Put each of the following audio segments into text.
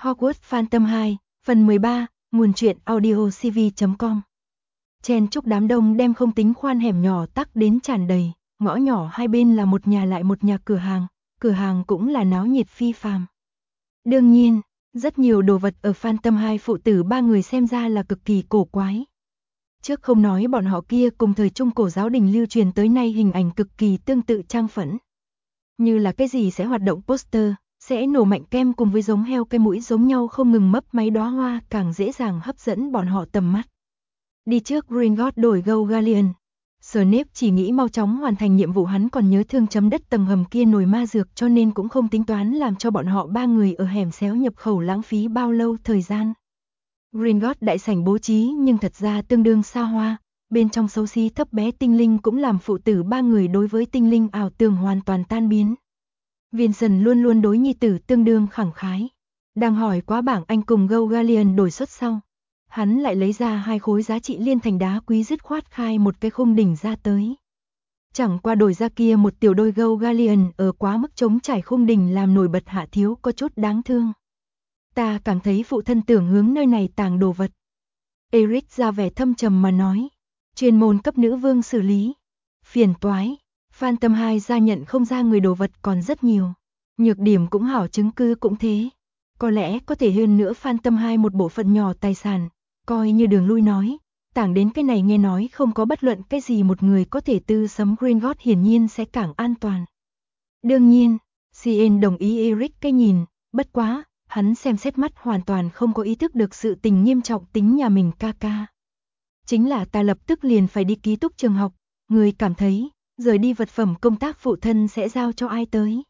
Hogwarts Phantom 2, phần 13, nguồn truyện audiocv.com. Chen chúc đám đông đem không tính khoan hẻm nhỏ tắc đến tràn đầy, ngõ nhỏ hai bên là một nhà lại một nhà cửa hàng cũng là náo nhiệt phi phàm. Đương nhiên, rất nhiều đồ vật ở Phantom 2 phụ tử ba người xem ra là cực kỳ cổ quái. Trước không nói bọn họ kia cùng thời trung cổ giáo đình lưu truyền tới nay hình ảnh cực kỳ tương tự trang phẫn. Như là cái gì sẽ hoạt động poster, sẽ nổ mạnh kem cùng với giống heo cái mũi giống nhau không ngừng mấp máy đóa hoa càng dễ dàng hấp dẫn bọn họ tầm mắt. Đi trước Gringotts đổi Gaugallion. Snape chỉ nghĩ mau chóng hoàn thành nhiệm vụ, hắn còn nhớ thương chấm đất tầng hầm kia nồi ma dược cho nên cũng không tính toán làm cho bọn họ ba người ở hẻm xéo nhập khẩu lãng phí bao lâu thời gian. Gringotts đại sảnh bố trí nhưng thật ra tương đương xa hoa, bên trong xấu xí thấp bé tinh linh cũng làm phụ tử ba người đối với tinh linh ảo tưởng hoàn toàn tan biến. Vincent luôn luôn đối nhi tử tương đương khẳng khái. Đang hỏi quá bảng anh cùng Gaugallion đổi suất sau, hắn lại lấy ra 2 khối giá trị liên thành đá quý dứt khoát khai một cái khung đỉnh ra tới. Chẳng qua đổi ra kia một tiểu đôi Gaugallion ở quá mức chống trải khung đỉnh làm nổi bật hạ thiếu có chút đáng thương. Ta cảm thấy phụ thân tưởng hướng nơi này tàng đồ vật. Eric ra vẻ thâm trầm mà nói, chuyên môn cấp nữ vương xử lý. Phiền toái. Phantom 2 ra nhận không ra người đồ vật còn rất nhiều. Nhược điểm cũng hảo, chứng cứ cũng thế. Có lẽ có thể hơn nữa Phantom 2 một bộ phận nhỏ tài sản, coi như đường lui nói. Tảng đến cái này nghe nói không có bất luận cái gì một người có thể tư sấm Gringotts hiển nhiên sẽ càng an toàn. Đương nhiên, Cien đồng ý Eric cái nhìn, bất quá, hắn xem xét mắt hoàn toàn không có ý thức được sự tình nghiêm trọng tính nhà mình ca ca. Chính là ta lập tức liền phải đi ký túc trường học, người cảm thấy rời đi vật phẩm công tác phụ thân sẽ giao cho ai tới?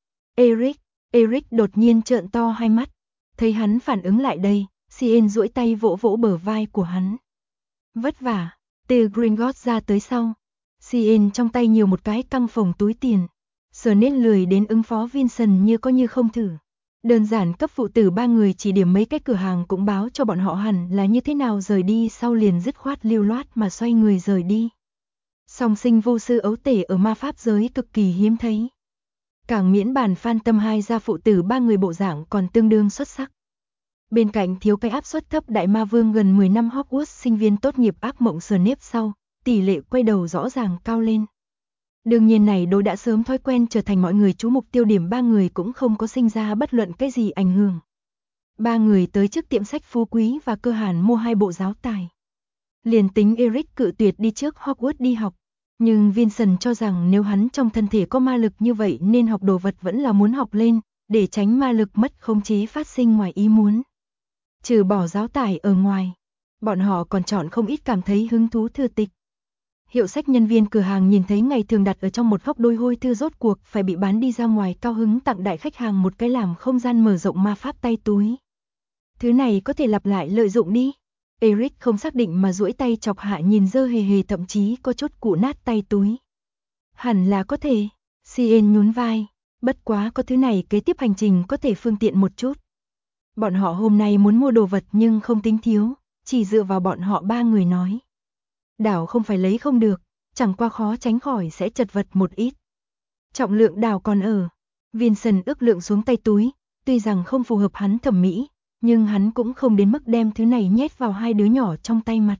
Eric đột nhiên trợn to hai mắt, thấy hắn phản ứng lại đây, Cien duỗi tay vỗ vỗ bờ vai của hắn. Vất vả, từ Gringotts ra tới sau, Cien trong tay nhiều một cái căng phồng túi tiền, Snape lười đến ứng phó Vincent như có như không thử. Đơn giản cấp phụ tử ba người chỉ điểm mấy cái cửa hàng cũng báo cho bọn họ hẳn là như thế nào rời đi, sau liền dứt khoát lưu loát mà xoay người rời đi. Song sinh vô sư ấu tể ở ma pháp giới cực kỳ hiếm thấy. Càng miễn bàn Phantom 2 ra phụ tử ba người bộ dạng còn tương đương xuất sắc. Bên cạnh thiếu cái áp suất thấp đại ma vương gần 10 năm Hogwarts sinh viên tốt nghiệp ác mộng Snape sau, tỷ lệ quay đầu rõ ràng cao lên. Đương nhiên này đối đã sớm thói quen trở thành mọi người chú mục tiêu điểm ba người cũng không có sinh ra bất luận cái gì ảnh hưởng. Ba người tới trước tiệm sách phú quý và cơ hàn mua 2 bộ giáo tài. Liền tính Eric cự tuyệt đi trước Hogwarts đi học, nhưng Vincent cho rằng nếu hắn trong thân thể có ma lực như vậy nên học đồ vật vẫn là muốn học lên, để tránh ma lực mất khống chế phát sinh ngoài ý muốn. Trừ bỏ giáo tài ở ngoài, bọn họ còn chọn không ít cảm thấy hứng thú thư tịch. Hiệu sách nhân viên cửa hàng nhìn thấy ngày thường đặt ở trong một góc đôi hôi thư rốt cuộc phải bị bán đi ra ngoài, cao hứng tặng đại khách hàng một cái làm không gian mở rộng ma pháp tay túi. Thứ này có thể lặp lại lợi dụng đi. Eric không xác định mà duỗi tay chọc hạ nhìn dơ hề hề, thậm chí có chút cụ nát tay túi. Hẳn là có thể. Cien nhún vai. Bất quá có thứ này kế tiếp hành trình có thể phương tiện một chút. Bọn họ hôm nay muốn mua đồ vật nhưng không tính thiếu, chỉ dựa vào bọn họ ba người nói. Đảo không phải lấy không được, chẳng qua khó tránh khỏi sẽ chật vật một ít. Trọng lượng đảo còn ở. Vincent ước lượng xuống tay túi, tuy rằng không phù hợp hắn thẩm mỹ, nhưng hắn cũng không đến mức đem thứ này nhét vào 2 đứa nhỏ trong tay mặt.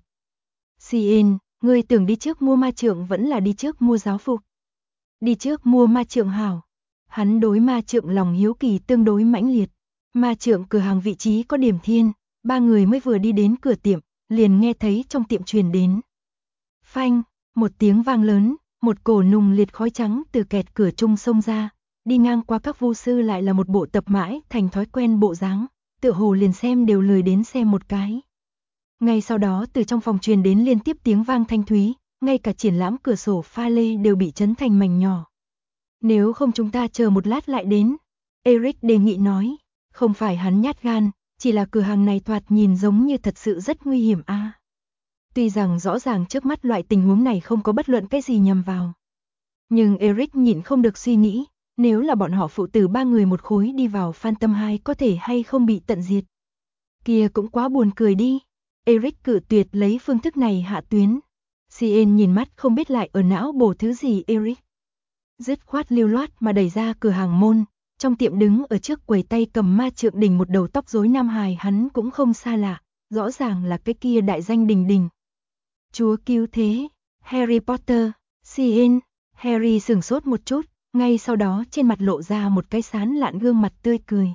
Cien, ngươi tưởng đi trước mua ma trượng vẫn là đi trước mua giáo phục? Đi trước mua ma trượng hảo. Hắn đối ma trượng lòng hiếu kỳ tương đối mãnh liệt. Ma trượng cửa hàng vị trí có điểm thiên, ba người mới vừa đi đến cửa tiệm, liền nghe thấy trong tiệm truyền đến. Phanh, một tiếng vang lớn, một cổ nùng liệt khói trắng từ kẹt cửa trung xông ra, đi ngang qua các vu sư lại là một bộ tập mãi thành thói quen bộ dáng, tựa hồ liền xem đều lười đến xem một cái. Ngay sau đó từ trong phòng truyền đến liên tiếp tiếng vang thanh thúy, ngay cả triển lãm cửa sổ pha lê đều bị chấn thành mảnh nhỏ. Nếu không chúng ta chờ một lát lại đến, Eric đề nghị nói, không phải hắn nhát gan, chỉ là cửa hàng này thoạt nhìn giống như thật sự rất nguy hiểm a. Tuy rằng rõ ràng trước mắt loại tình huống này không có bất luận cái gì nhằm vào. Nhưng Eric nhịn không được suy nghĩ, nếu là bọn họ phụ tử ba người một khối đi vào Phantom 2 có thể hay không bị tận diệt. Kia cũng quá buồn cười đi. Eric cự tuyệt lấy phương thức này hạ tuyến. Cien nhìn mắt không biết lại ở não bổ thứ gì Eric. Dứt khoát lưu loát mà đẩy ra cửa hàng môn, trong tiệm đứng ở trước quầy tay cầm ma trượng đỉnh một đầu tóc rối nam hài hắn cũng không xa lạ, rõ ràng là cái kia đại danh đình đình. Chúa cứu thế, Harry Potter, CN, Harry sửng sốt một chút, ngay sau đó trên mặt lộ ra một cái sán lạn gương mặt tươi cười.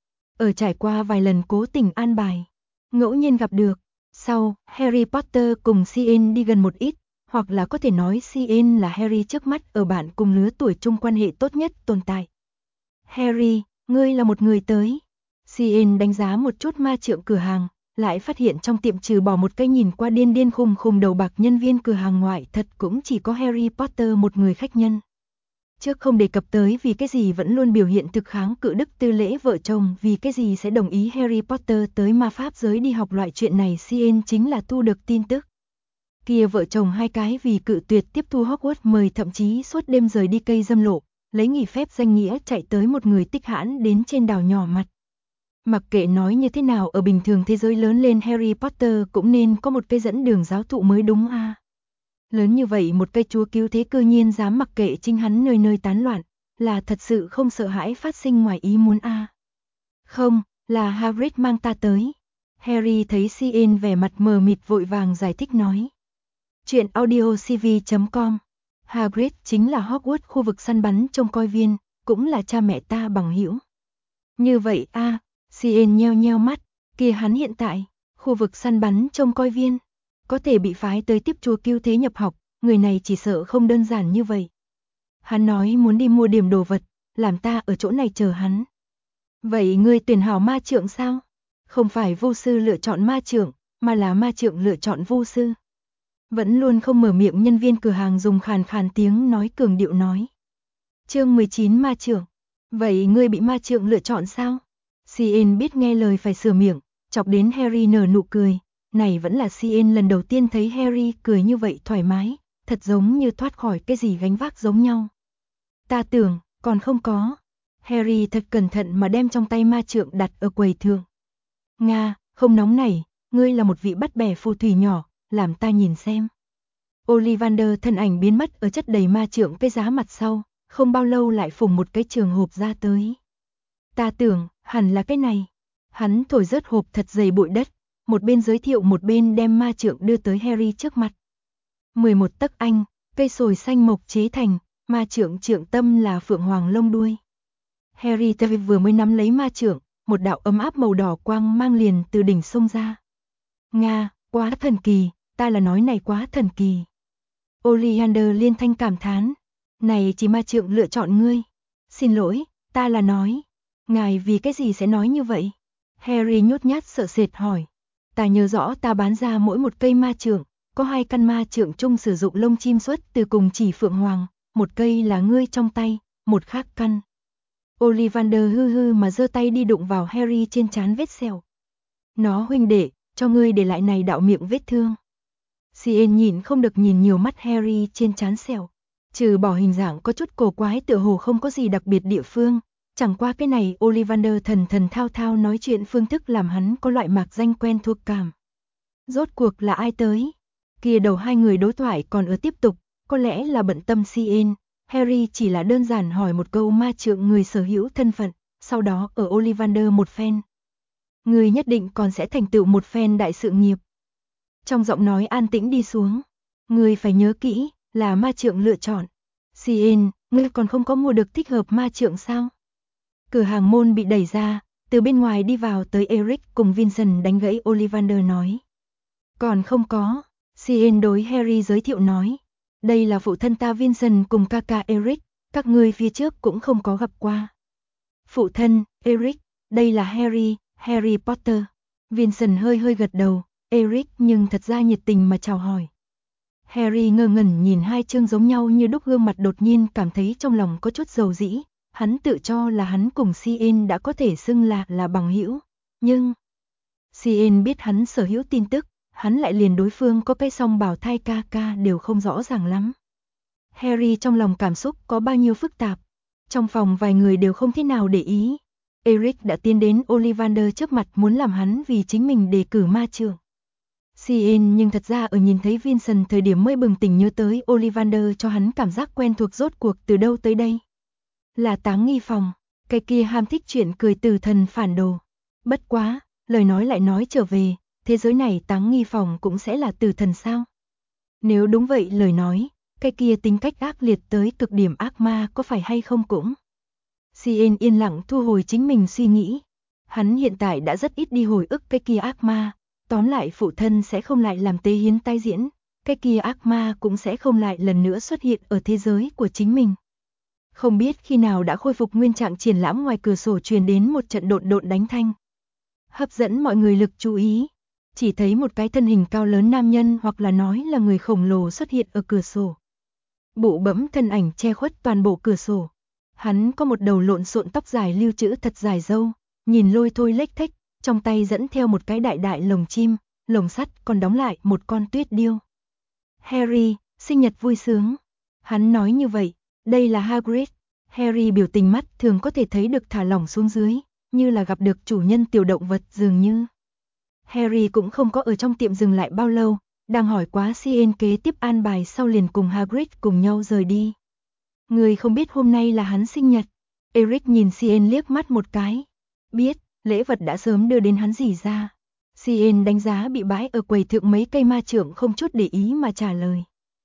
Ở trải qua vài lần cố tình an bài, ngẫu nhiên gặp được, sau, Harry Potter cùng CN đi gần một ít, hoặc là có thể nói CN là Harry trước mắt ở bạn cùng lứa tuổi chung quan hệ tốt nhất tồn tại. Harry, ngươi là một người tới. CN đánh giá một chút ma trượng cửa hàng, lại phát hiện trong tiệm trừ bỏ một cái nhìn qua điên điên khùng khùng đầu bạc nhân viên cửa hàng ngoại thật cũng chỉ có Harry Potter một người khách nhân. Trước không đề cập tới vì cái gì vẫn luôn biểu hiện thực kháng cự Đức Tư Lễ vợ chồng vì cái gì sẽ đồng ý Harry Potter tới ma pháp giới đi học loại chuyện này CN chính là thu được tin tức. Kia vợ chồng hai cái vì cự tuyệt tiếp thu Hogwarts mời thậm chí suốt đêm rời đi cây dâm lộ, lấy nghỉ phép danh nghĩa chạy tới một người tích hãn đến trên đảo nhỏ mặt. Mặc kệ nói như thế nào ở bình thường thế giới lớn lên Harry Potter cũng nên có một cái dẫn đường giáo thụ mới đúng a. Lớn như vậy một cây chúa cứu thế cư nhiên dám mặc kệ chính hắn nơi nơi tán loạn, là thật sự không sợ hãi phát sinh ngoài ý muốn a. Không, là Hagrid mang ta tới. Harry thấy CN vẻ mặt mờ mịt vội vàng giải thích nói. Chuyện audiocv.com. Hagrid chính là Hogwarts khu vực săn bắn trông coi viên, cũng là cha mẹ ta bằng hữu. Như vậy a, CN nheo nheo mắt, kia hắn hiện tại, khu vực săn bắn trông coi viên, có thể bị phái tới tiếp chúa cứu thế nhập học, người này chỉ sợ không đơn giản như vậy. Hắn nói muốn đi mua điểm đồ vật, làm ta ở chỗ này chờ hắn. Vậy ngươi tuyển hảo ma trượng sao? Không phải vô sư lựa chọn ma trượng, mà là ma trượng lựa chọn vô sư. Vẫn luôn không mở miệng nhân viên cửa hàng dùng khàn khàn tiếng nói cường điệu nói. Chương 19 ma trượng. Vậy ngươi bị ma trượng lựa chọn sao? CN biết nghe lời phải sửa miệng, chọc đến Harry nở nụ cười. Này vẫn là CN lần đầu tiên thấy Harry cười như vậy thoải mái, thật giống như thoát khỏi cái gì gánh vác giống nhau. Ta tưởng, còn không có. Harry thật cẩn thận mà đem trong tay ma trượng đặt ở quầy thượng. Nga, không nóng nảy, ngươi là một vị bắt bẻ phù thủy nhỏ, làm ta nhìn xem. Ollivander thân ảnh biến mất ở chất đầy ma trượng cái giá mặt sau, không bao lâu lại phùng một cái trường hộp ra tới. Ta tưởng, hẳn là cái này. Hắn thổi rớt hộp thật dày bụi đất, một bên giới thiệu một bên đem ma trượng đưa tới Harry trước mặt. 11 tấc anh, cây sồi xanh mộc chế thành, ma trượng trượng tâm là phượng hoàng lông đuôi. Harry vừa mới nắm lấy ma trượng, một đạo ấm áp màu đỏ quang mang liền từ đỉnh xông ra. Nga, quá thần kỳ, ta là nói này quá thần kỳ. Ollivander liên thanh cảm thán, này chỉ ma trượng lựa chọn ngươi. Xin lỗi, ta là nói. Ngài vì cái gì sẽ nói như vậy? Harry nhút nhát sợ sệt hỏi. Ta nhớ rõ ta bán ra mỗi một cây ma trượng, có 2 căn ma trượng chung sử dụng lông chim xuất từ cùng chỉ phượng hoàng, một cây là ngươi trong tay, một khác căn. Ollivander hư hư mà giơ tay đi đụng vào Harry trên trán vết sẹo. Nó huynh đệ, cho ngươi để lại này đạo miệng vết thương. CN nhìn không được nhìn nhiều mắt Harry trên trán sẹo. Trừ bỏ hình dạng có chút cổ quái tựa hồ không có gì đặc biệt địa phương. Chẳng qua cái này Ollivander thần thần thao thao nói chuyện phương thức làm hắn có loại mạc danh quen thuộc cảm. Rốt cuộc là ai tới? Kia đầu hai người đối thoại còn ở tiếp tục, có lẽ là bận tâm CN. Harry chỉ là đơn giản hỏi một câu ma trượng người sở hữu thân phận, sau đó ở Ollivander một phen. Người nhất định còn sẽ thành tựu một phen đại sự nghiệp. Trong giọng nói an tĩnh đi xuống. Người phải nhớ kỹ, là ma trượng lựa chọn. CN, ngươi còn không có mua được thích hợp ma trượng sao? Cửa hàng môn bị đẩy ra, từ bên ngoài đi vào tới Eric cùng Vincent đánh gãy Ollivander nói. Còn không có, CN đối Harry giới thiệu nói. Đây là phụ thân ta Vincent cùng ca ca Eric, các ngươi phía trước cũng không có gặp qua. Phụ thân, Eric, đây là Harry, Harry Potter. Vincent hơi hơi gật đầu, Eric nhưng thật ra nhiệt tình mà chào hỏi. Harry ngơ ngẩn nhìn hai chương giống nhau như đúc gương mặt đột nhiên cảm thấy trong lòng có chút dầu dĩ. Hắn tự cho là hắn cùng CN đã có thể xưng là bằng hữu, nhưng CN biết hắn sở hữu tin tức, hắn lại liền đối phương có cái song bảo thai ca ca đều không rõ ràng lắm. Harry trong lòng cảm xúc có bao nhiêu phức tạp, trong phòng vài người đều không thế nào để ý. Eric đã tiến đến Ollivander trước mặt muốn làm hắn vì chính mình đề cử ma trượng. CN nhưng thật ra ở nhìn thấy Vincent thời điểm mới bừng tỉnh nhớ tới Ollivander cho hắn cảm giác quen thuộc rốt cuộc từ đâu tới đây. Là Táng Nghi phòng, Cái kia ham thích chuyện cười từ thần phản đồ. Bất quá, lời nói lại nói trở về, thế giới này Táng Nghi Phòng cũng sẽ là tử thần sao? Nếu đúng vậy lời nói, cái kia tính cách ác liệt tới cực điểm ác ma có phải hay không cũng? Cien yên lặng thu hồi chính mình suy nghĩ. Hắn hiện tại đã rất ít đi hồi ức cái kia ác ma, tóm lại phụ thân sẽ không lại làm tế hiến tái diễn, cái kia ác ma cũng sẽ không lại lần nữa xuất hiện ở thế giới của chính mình. Không biết khi nào đã khôi phục nguyên trạng triển lãm ngoài cửa sổ truyền đến một trận độn độn đánh thanh. Hấp dẫn mọi người lực chú ý. Chỉ thấy một cái thân hình cao lớn nam nhân hoặc là nói là người khổng lồ xuất hiện ở cửa sổ. Bụ bẫm thân ảnh che khuất toàn bộ cửa sổ. Hắn có một đầu lộn xộn tóc dài lưu trữ thật dài râu, nhìn lôi thôi lếch thếch, trong tay dẫn theo một cái đại đại lồng chim, lồng sắt còn đóng lại một con tuyết điêu. Harry, sinh nhật vui sướng. Hắn nói như vậy, đây là Hagrid. Harry biểu tình mắt thường có thể thấy được thả lỏng xuống dưới, như là gặp được chủ nhân tiểu động vật dường như. Harry cũng không có ở trong tiệm dừng lại bao lâu, đang hỏi quá Cien kế tiếp an bài sau liền cùng Hagrid cùng nhau rời đi. Người không biết hôm nay là hắn sinh nhật. Eric nhìn Cien liếc mắt một cái. Biết, lễ vật đã sớm đưa đến hắn dì ra. Cien đánh giá bị bãi ở quầy thượng mấy cây ma trượng không chút để ý mà trả lời.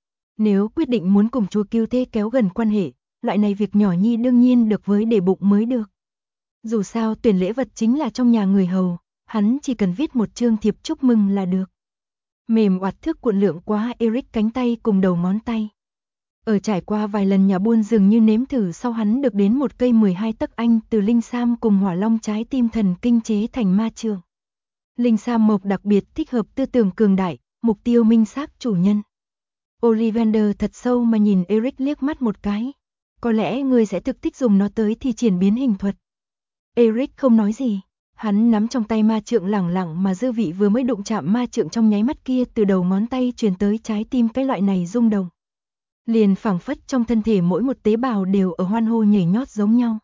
Nếu quyết định muốn cùng chúa cứu thế kéo gần quan hệ, loại này việc nhỏ nhi đương nhiên được với để bụng mới được. Dù sao tuyển lễ vật chính là trong nhà người hầu, hắn chỉ cần viết một chương thiệp chúc mừng là được. Mềm oặt thước cuộn lượng quá Eric cánh tay cùng đầu ngón tay. Ở trải qua vài lần nhà buôn dường như nếm thử sau hắn được đến một cây 12 tấc anh từ linh sam cùng hỏa long trái tim thần kinh chế thành ma trượng. Linh sam mộc đặc biệt thích hợp tư tưởng cường đại, mục tiêu minh xác chủ nhân. Ollivander thật sâu mà nhìn Eric liếc mắt một cái. Có lẽ người sẽ thực thích dùng nó tới thi triển biến hình thuật. Eric không nói gì. Hắn nắm trong tay ma trượng lẳng lặng mà dư vị vừa mới đụng chạm ma trượng trong nháy mắt kia từ đầu ngón tay truyền tới trái tim cái loại này rung động. Liền phảng phất trong thân thể mỗi một tế bào đều ở hoan hô nhảy nhót giống nhau.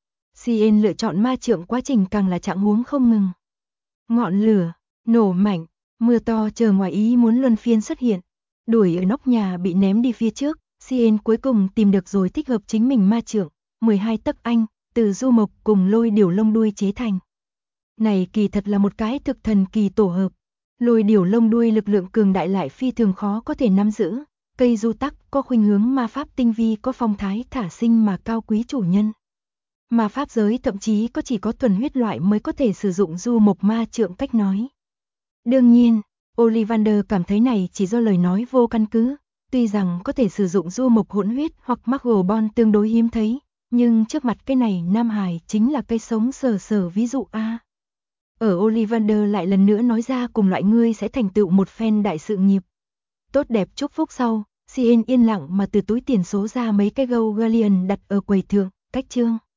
Cien lựa chọn ma trượng quá trình càng là trạng huống không ngừng. Ngọn lửa, nổ mạnh, mưa to chờ ngoài ý muốn luân phiên xuất hiện. Đuổi ở nóc nhà bị ném đi phía trước, Cien cuối cùng tìm được rồi thích hợp chính mình ma trượng, 12 tấc anh, từ du mộc cùng lôi điểu lông đuôi chế thành. Này kỳ thật là một cái thực thần kỳ tổ hợp. Lôi điểu lông đuôi lực lượng cường đại lại phi thường khó có thể nắm giữ. Cây du tắc có khuynh hướng ma pháp tinh vi có phong thái thả sinh mà cao quý chủ nhân. Ma pháp giới thậm chí có chỉ có thuần huyết loại mới có thể sử dụng du mộc ma trượng cách nói. Đương nhiên, Ollivander cảm thấy này chỉ do lời nói vô căn cứ. Tuy rằng có thể sử dụng du mộc hỗn huyết hoặc Muggle Bond tương đối hiếm thấy, nhưng trước mặt cái này Nam Hải chính là cây sống sờ ví dụ A. Ở Ollivander lại lần nữa nói ra cùng loại ngươi sẽ thành tựu một phen đại sự nghiệp. Tốt đẹp chúc phúc sau, Cien yên lặng mà từ túi tiền số ra mấy cái gold galleon đặt ở quầy thượng, cách chương.